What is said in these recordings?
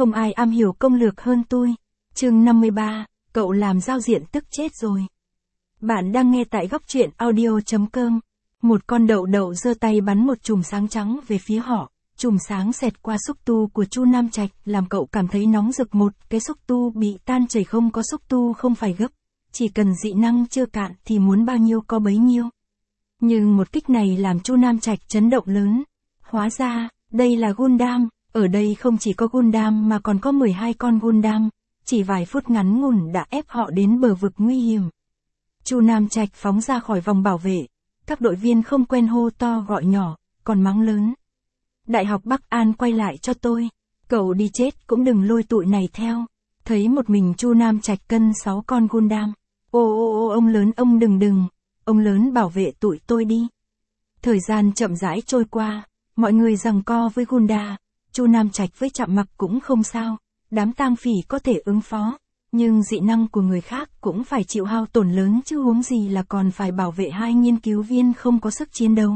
không ai am hiểu công lược hơn tôi. Chương 53, cậu làm giao diện tức chết rồi. Bạn đang nghe tại góc truyện audio.com. Một con đậu đậu giơ tay bắn một chùm sáng trắng về phía họ. Chùm sáng xẹt qua xúc tu của Chu Nam Trạch, làm cậu cảm thấy nóng rực. Một cái xúc tu bị tan chảy, không có xúc tu không phải gấp. Chỉ cần dị năng chưa cạn thì muốn bao nhiêu có bấy nhiêu. Nhưng một kích này làm Chu Nam Trạch chấn động lớn. Hóa ra, đây là Gundam. Ở đây không chỉ có Gundam mà còn có 12 con Gundam. Chỉ vài phút ngắn ngủn đã ép họ đến bờ vực nguy hiểm. Chu Nam Trạch phóng ra khỏi vòng bảo vệ. Các đội viên không quen hô to gọi nhỏ, còn mắng lớn. Đại học Bắc An quay lại cho tôi. Cậu đi chết cũng đừng lôi tụi này theo. Thấy một mình Chu Nam Trạch cân 6 con Gundam. Ô ông lớn, ông đừng. Ông lớn bảo vệ tụi tôi đi. Thời gian chậm rãi trôi qua. Mọi người giằng co với Gunda. Chu Nam Trạch với Trạm Mặc cũng không sao. Đám tang phỉ có thể ứng phó. Nhưng dị năng của người khác cũng phải chịu hao tổn lớn chứ huống gì là còn phải bảo vệ hai nghiên cứu viên không có sức chiến đấu.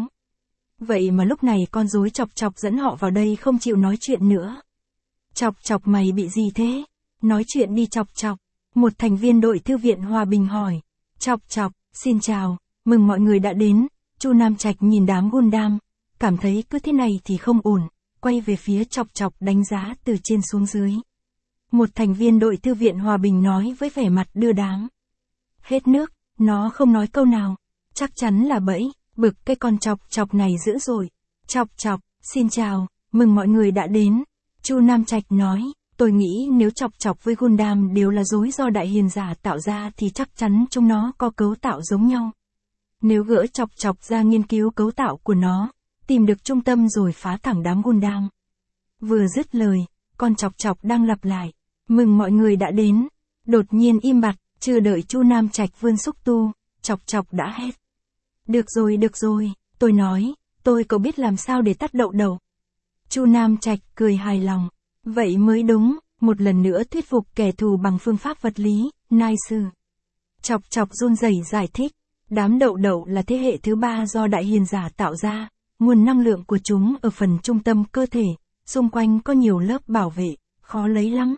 Vậy mà lúc này con rối Chọc Chọc dẫn họ vào đây không chịu nói chuyện nữa. Chọc Chọc, mày bị gì thế? Nói chuyện đi Chọc Chọc. Một thành viên đội thư viện Hòa Bình hỏi. Chọc Chọc, xin chào, mừng mọi người đã đến. Chu Nam Trạch nhìn đám Gundam, cảm thấy cứ thế này thì không ổn, quay về phía Chọc Chọc đánh giá từ trên xuống dưới. Một thành viên đội thư viện Hòa Bình nói với vẻ mặt đưa đám. Hết nước, nó không nói câu nào, chắc chắn là bẫy, bực cái con Chọc Chọc này dữ rồi. Chọc Chọc, xin chào, mừng mọi người đã đến. Chu Nam Trạch nói, tôi nghĩ nếu Chọc Chọc với Gundam đều là rối do đại hiền giả tạo ra thì chắc chắn chúng nó có cấu tạo giống nhau. Nếu gỡ Chọc Chọc ra nghiên cứu cấu tạo của nó, tìm được trung tâm rồi phá thẳng đám Gundam. Vừa dứt lời, con Chọc Chọc đang lặp lại, mừng mọi người đã đến. Đột nhiên im bặt, chưa đợi Chu Nam Trạch vươn xúc tu, Chọc Chọc đã hét. Được rồi, tôi nói, cậu biết làm sao để tắt đậu đậu. Chu Nam Trạch cười hài lòng, vậy mới đúng, một lần nữa thuyết phục kẻ thù bằng phương pháp vật lý, nice. Chọc Chọc run rẩy giải thích, đám đậu đậu là thế hệ thứ 3 do đại hiền giả tạo ra, nguồn năng lượng của chúng ở phần trung tâm cơ thể, xung quanh có nhiều lớp bảo vệ, khó lấy lắm.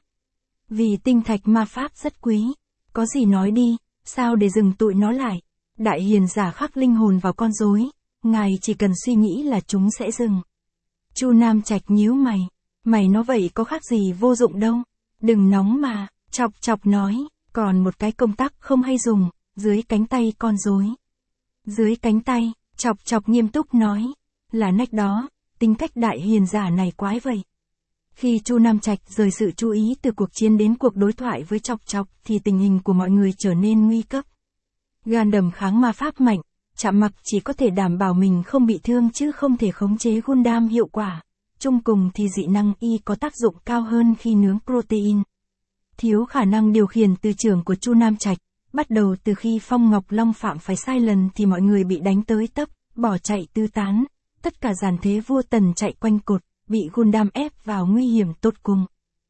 Vì tinh thạch ma pháp rất quý, có gì nói đi, sao để dừng tụi nó lại. Đại hiền giả khắc linh hồn vào con rối, ngài chỉ cần suy nghĩ là chúng sẽ dừng. Chu Nam Trạch nhíu mày nói vậy có khác gì vô dụng đâu. Đừng nóng mà, Chọc Chọc nói, còn một cái công tắc không hay dùng, dưới cánh tay con rối. Dưới cánh tay, Chọc Chọc nghiêm túc nói, là nách đó, tính cách đại hiền giả này quái vậy. Khi Chu Nam Trạch rời sự chú ý từ cuộc chiến đến cuộc đối thoại với Chọc Chọc thì tình hình của mọi người trở nên nguy cấp. Gundam kháng ma pháp mạnh, Trạm Mặc chỉ có thể đảm bảo mình không bị thương chứ không thể khống chế Gundam hiệu quả. Chung cùng thì dị năng y có tác dụng cao hơn khi nướng protein. Thiếu khả năng điều khiển từ trường của Chu Nam Trạch, bắt đầu từ khi Phong Ngọc Long phạm phải sai lần thì mọi người bị đánh tới tấp, bỏ chạy tứ tán. Tất cả dàn thế vua Tần chạy quanh cột, bị Gundam ép vào nguy hiểm tột cùng.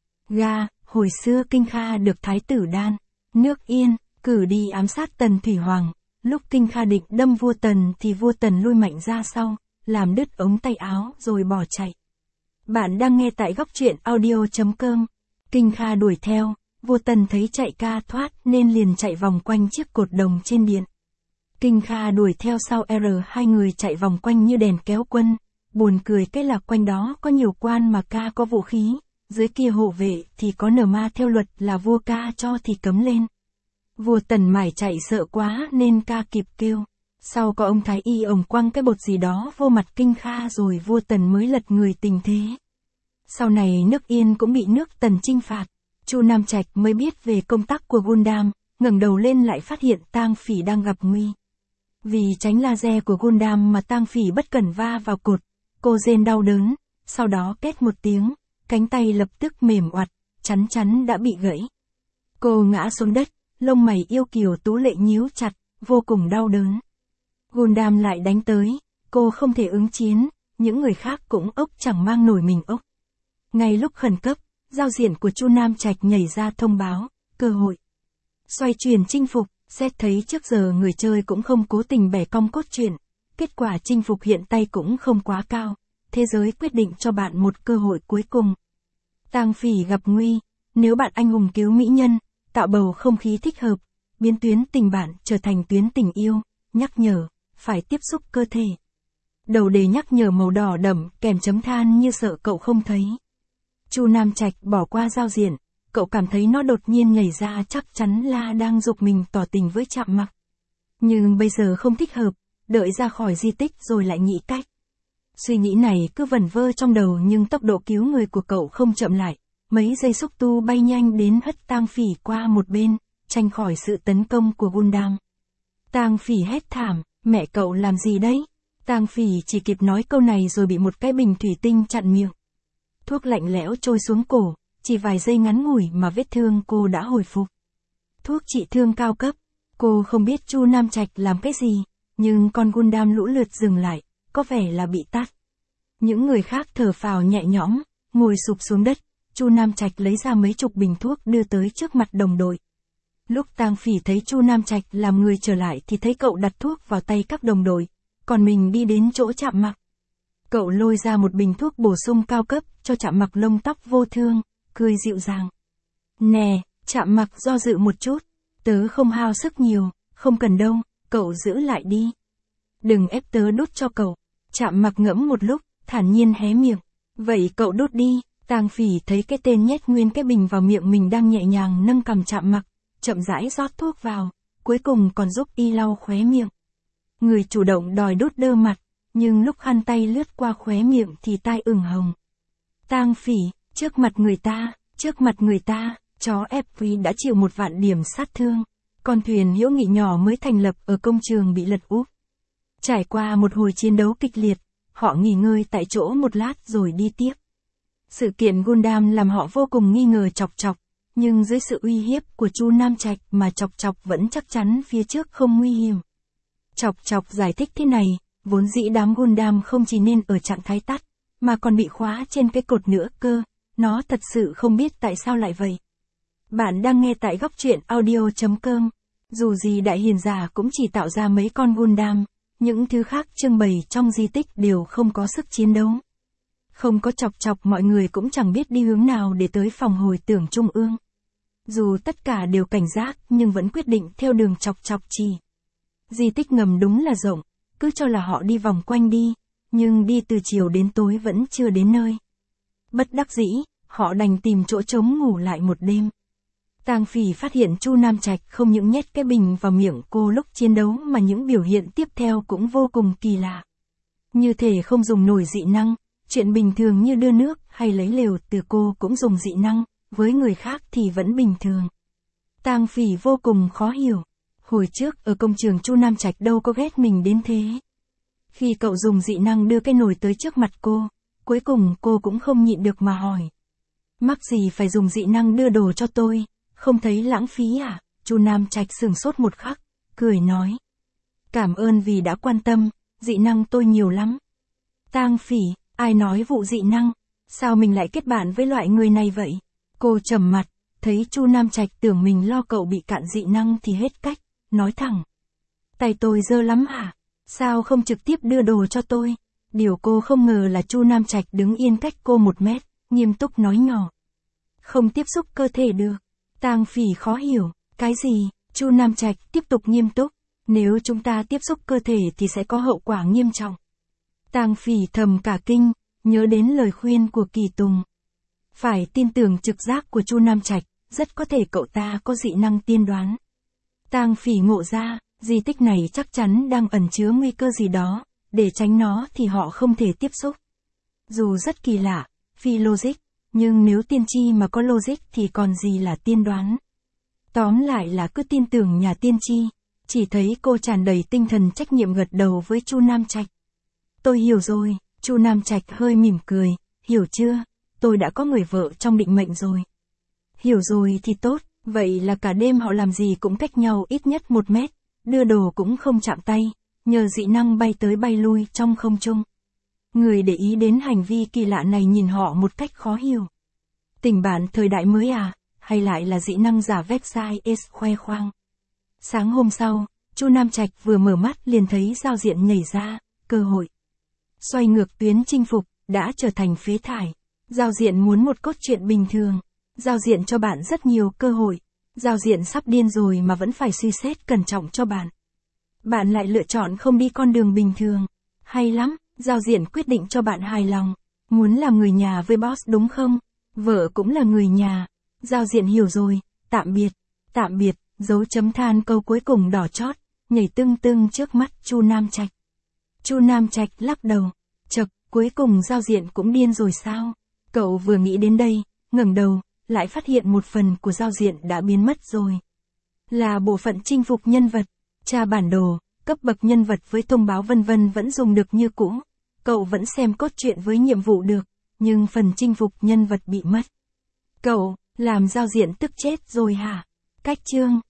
Hồi xưa Kinh Kha được Thái tử Đan, nước Yên, cử đi ám sát Tần Thủy Hoàng. Lúc Kinh Kha định đâm vua Tần thì vua Tần lui mạnh ra sau, làm đứt ống tay áo rồi bỏ chạy. Bạn đang nghe tại góc truyện audio.com. Kinh Kha đuổi theo, vua Tần thấy chạy ca thoát nên liền chạy vòng quanh chiếc cột đồng trên điện. Kinh Kha đuổi theo sau hai người chạy vòng quanh như đèn kéo quân. Buồn cười cái là quanh đó có nhiều quan mà ca có vũ khí, dưới kia hộ vệ thì có nở ma theo luật là vua ca cho thì cấm lên. Vua Tần mải chạy sợ quá nên ca kịp kêu. Sau có ông Thái Y ổng quăng cái bột gì đó vô mặt Kinh Kha rồi vua Tần mới lật người tình thế. Sau này nước Yên cũng bị nước Tần chinh phạt. Chu Nam Trạch mới biết về công tắc của Gundam, ngẩng đầu lên lại phát hiện tang phỉ đang gặp nguy. Vì tránh laser của Gundam mà tang phỉ bất cẩn va vào cột, cô rên đau đớn, sau đó két một tiếng, cánh tay lập tức mềm oặt, chắn đã bị gãy. Cô ngã xuống đất, lông mày yêu kiều tú lệ nhíu chặt, vô cùng đau đớn. Gundam lại đánh tới, cô không thể ứng chiến, những người khác cũng ốc chẳng mang nổi mình ốc. Ngay lúc khẩn cấp, giao diện của Chu Nam Trạch nhảy ra thông báo, cơ hội. Xoay chuyển chinh phục, xét thấy trước giờ người chơi cũng không cố tình bẻ cong cốt truyện, kết quả chinh phục hiện tay cũng không quá cao, thế giới quyết định cho bạn một cơ hội cuối cùng. Tang Phỉ gặp nguy, nếu bạn anh hùng cứu mỹ nhân, tạo bầu không khí thích hợp, biến tuyến tình bạn trở thành tuyến tình yêu, nhắc nhở, phải tiếp xúc cơ thể. Đầu đề nhắc nhở màu đỏ đậm kèm chấm than như sợ cậu không thấy. Chu Nam Trạch bỏ qua giao diện, cậu cảm thấy nó đột nhiên nhảy ra chắc chắn là đang giục mình tỏ tình với Trạm Mặc. Nhưng bây giờ không thích hợp, đợi ra khỏi di tích rồi lại nghĩ cách. Suy nghĩ này cứ vẩn vơ trong đầu nhưng tốc độ cứu người của cậu không chậm lại. Mấy giây xúc tu bay nhanh đến hất Tang Phỉ qua một bên, tránh khỏi sự tấn công của Gundam. Tang Phỉ hét thảm, mẹ cậu làm gì đấy? Tang Phỉ chỉ kịp nói câu này rồi bị một cái bình thủy tinh chặn miệng. Thuốc lạnh lẽo trôi xuống cổ, chỉ vài giây ngắn ngủi mà vết thương cô đã hồi phục. Thuốc trị thương cao cấp, cô không biết Chu Nam Trạch làm cái gì, nhưng con Gundam lũ lượt dừng lại, có vẻ là bị tát. Những người khác thở phào nhẹ nhõm, ngồi sụp xuống đất. Chu Nam Trạch lấy ra mấy chục bình thuốc đưa tới trước mặt đồng đội. Lúc Tang Phỉ thấy Chu Nam Trạch làm người trở lại thì thấy cậu đặt thuốc vào tay các đồng đội, còn mình đi đến chỗ Trạm Mặc. Cậu lôi ra một bình thuốc bổ sung cao cấp cho Trạm Mặc lông tóc vô thương, cười dịu dàng. Nè, Trạm Mặc do dự một chút, tớ không hao sức nhiều, không cần đâu, cậu giữ lại đi. Đừng ép tớ đút cho cậu. Trạm Mặc ngẫm một lúc, thản nhiên hé miệng. Vậy cậu đút đi. Tang Phỉ thấy cái tên nhét nguyên cái bình vào miệng mình đang nhẹ nhàng nâng cằm Trạm Mặc, chậm rãi rót thuốc vào, cuối cùng còn giúp y lau khóe miệng. Người chủ động đòi đút đơ mặt, nhưng lúc khăn tay lướt qua khóe miệng thì tai ửng hồng. Tang Phỉ, trước mặt người ta, chó FV đã chịu 1.000.000 điểm sát thương. Con thuyền hữu nghị nhỏ mới thành lập ở công trường bị lật úp. Trải qua một hồi chiến đấu kịch liệt, họ nghỉ ngơi tại chỗ một lát rồi đi tiếp. Sự kiện Gundam làm họ vô cùng nghi ngờ Chọc Chọc, nhưng dưới sự uy hiếp của Chu Nam Trạch mà Chọc Chọc vẫn chắc chắn phía trước không nguy hiểm. Chọc Chọc giải thích thế này, vốn dĩ đám Gundam không chỉ nên ở trạng thái tắt, mà còn bị khóa trên cái cột nữa cơ, nó thật sự không biết tại sao lại vậy. Bạn đang nghe tại góc truyện audio.com, dù gì Đại Hiền Giả cũng chỉ tạo ra mấy con Gundam, những thứ khác trưng bày trong di tích đều không có sức chiến đấu. Không có Chọc Chọc mọi người cũng chẳng biết đi hướng nào để tới phòng hồi tưởng trung ương. Dù tất cả đều cảnh giác nhưng vẫn quyết định theo đường Chọc Chọc chỉ. Di tích ngầm đúng là rộng, cứ cho là họ đi vòng quanh đi, nhưng đi từ chiều đến tối vẫn chưa đến nơi. Bất đắc dĩ, họ đành tìm chỗ trống ngủ lại một đêm. Tang Phỉ phát hiện Chu Nam Trạch không những nhét cái bình vào miệng cô lúc chiến đấu mà những biểu hiện tiếp theo cũng vô cùng kỳ lạ. Như thể không dùng nổi dị năng, chuyện bình thường như đưa nước hay lấy lều từ cô cũng dùng dị năng, với người khác thì vẫn bình thường. Tang Phỉ vô cùng khó hiểu. Hồi trước ở công trường Chu Nam Trạch đâu có ghét mình đến thế. Khi cậu dùng dị năng đưa cái nồi tới trước mặt cô, cuối cùng cô cũng không nhịn được mà hỏi. Mắc gì phải dùng dị năng đưa đồ cho tôi, không thấy lãng phí à? Chu Nam Trạch sửng sốt một khắc, cười nói. Cảm ơn vì đã quan tâm, dị năng tôi nhiều lắm. Tang Phỉ, ai nói vụ dị năng, sao mình lại kết bạn với loại người này vậy? Cô trầm mặt, thấy Chu Nam Trạch tưởng mình lo cậu bị cạn dị năng thì hết cách, nói thẳng. Tay tôi dơ lắm hả? Sao không trực tiếp đưa đồ cho tôi? Điều cô không ngờ là Chu Nam Trạch đứng yên cách cô 1 mét, nghiêm túc nói nhỏ. Không tiếp xúc cơ thể được. Tang Phỉ khó hiểu, cái gì? Chu Nam Trạch tiếp tục nghiêm túc, nếu chúng ta tiếp xúc cơ thể thì sẽ có hậu quả nghiêm trọng. Tang Phỉ thầm cả kinh, nhớ đến lời khuyên của Kỳ Tùng. Phải tin tưởng trực giác của Chu Nam Trạch, rất có thể cậu ta có dị năng tiên đoán. Tang Phỉ ngộ ra, di tích này chắc chắn đang ẩn chứa nguy cơ gì đó, để tránh nó thì họ không thể tiếp xúc. Dù rất kỳ lạ, phi logic, nhưng nếu tiên tri mà có logic thì còn gì là tiên đoán. Tóm lại là cứ tin tưởng nhà tiên tri, chỉ thấy cô tràn đầy tinh thần trách nhiệm gật đầu với Chu Nam Trạch. Tôi hiểu rồi, Chu Nam Trạch hơi mỉm cười, hiểu chưa, tôi đã có người vợ trong định mệnh rồi. Hiểu rồi thì tốt, vậy là cả đêm họ làm gì cũng cách nhau ít nhất 1 mét, đưa đồ cũng không chạm tay, nhờ dị năng bay tới bay lui trong không trung. Người để ý đến hành vi kỳ lạ này nhìn họ một cách khó hiểu. Tình bạn thời đại mới à, hay lại là dị năng giả website S khoe khoang. Sáng hôm sau, Chu Nam Trạch vừa mở mắt liền thấy giao diện nhảy ra, cơ hội. Xoay ngược tuyến chinh phục, đã trở thành phế thải. Giao diện muốn một cốt truyện bình thường. Giao diện cho bạn rất nhiều cơ hội. Giao diện sắp điên rồi mà vẫn phải suy xét cẩn trọng cho bạn. Bạn lại lựa chọn không đi con đường bình thường. Hay lắm, giao diện quyết định cho bạn hài lòng. Muốn làm người nhà với boss đúng không? Vợ cũng là người nhà. Giao diện hiểu rồi, tạm biệt, dấu chấm than câu cuối cùng đỏ chót, nhảy tưng tưng trước mắt Chu Nam Trạch. Chu Nam Trạch lắc đầu, chậc, cuối cùng giao diện cũng điên rồi sao? Cậu vừa nghĩ đến đây, ngẩng đầu, lại phát hiện một phần của giao diện đã biến mất rồi. Là bộ phận chinh phục nhân vật, tra bản đồ, cấp bậc nhân vật với thông báo vân vân vẫn dùng được như cũ. Cậu vẫn xem cốt truyện với nhiệm vụ được, nhưng phần chinh phục nhân vật bị mất. Cậu, làm giao diện tức chết rồi hả? Cách chương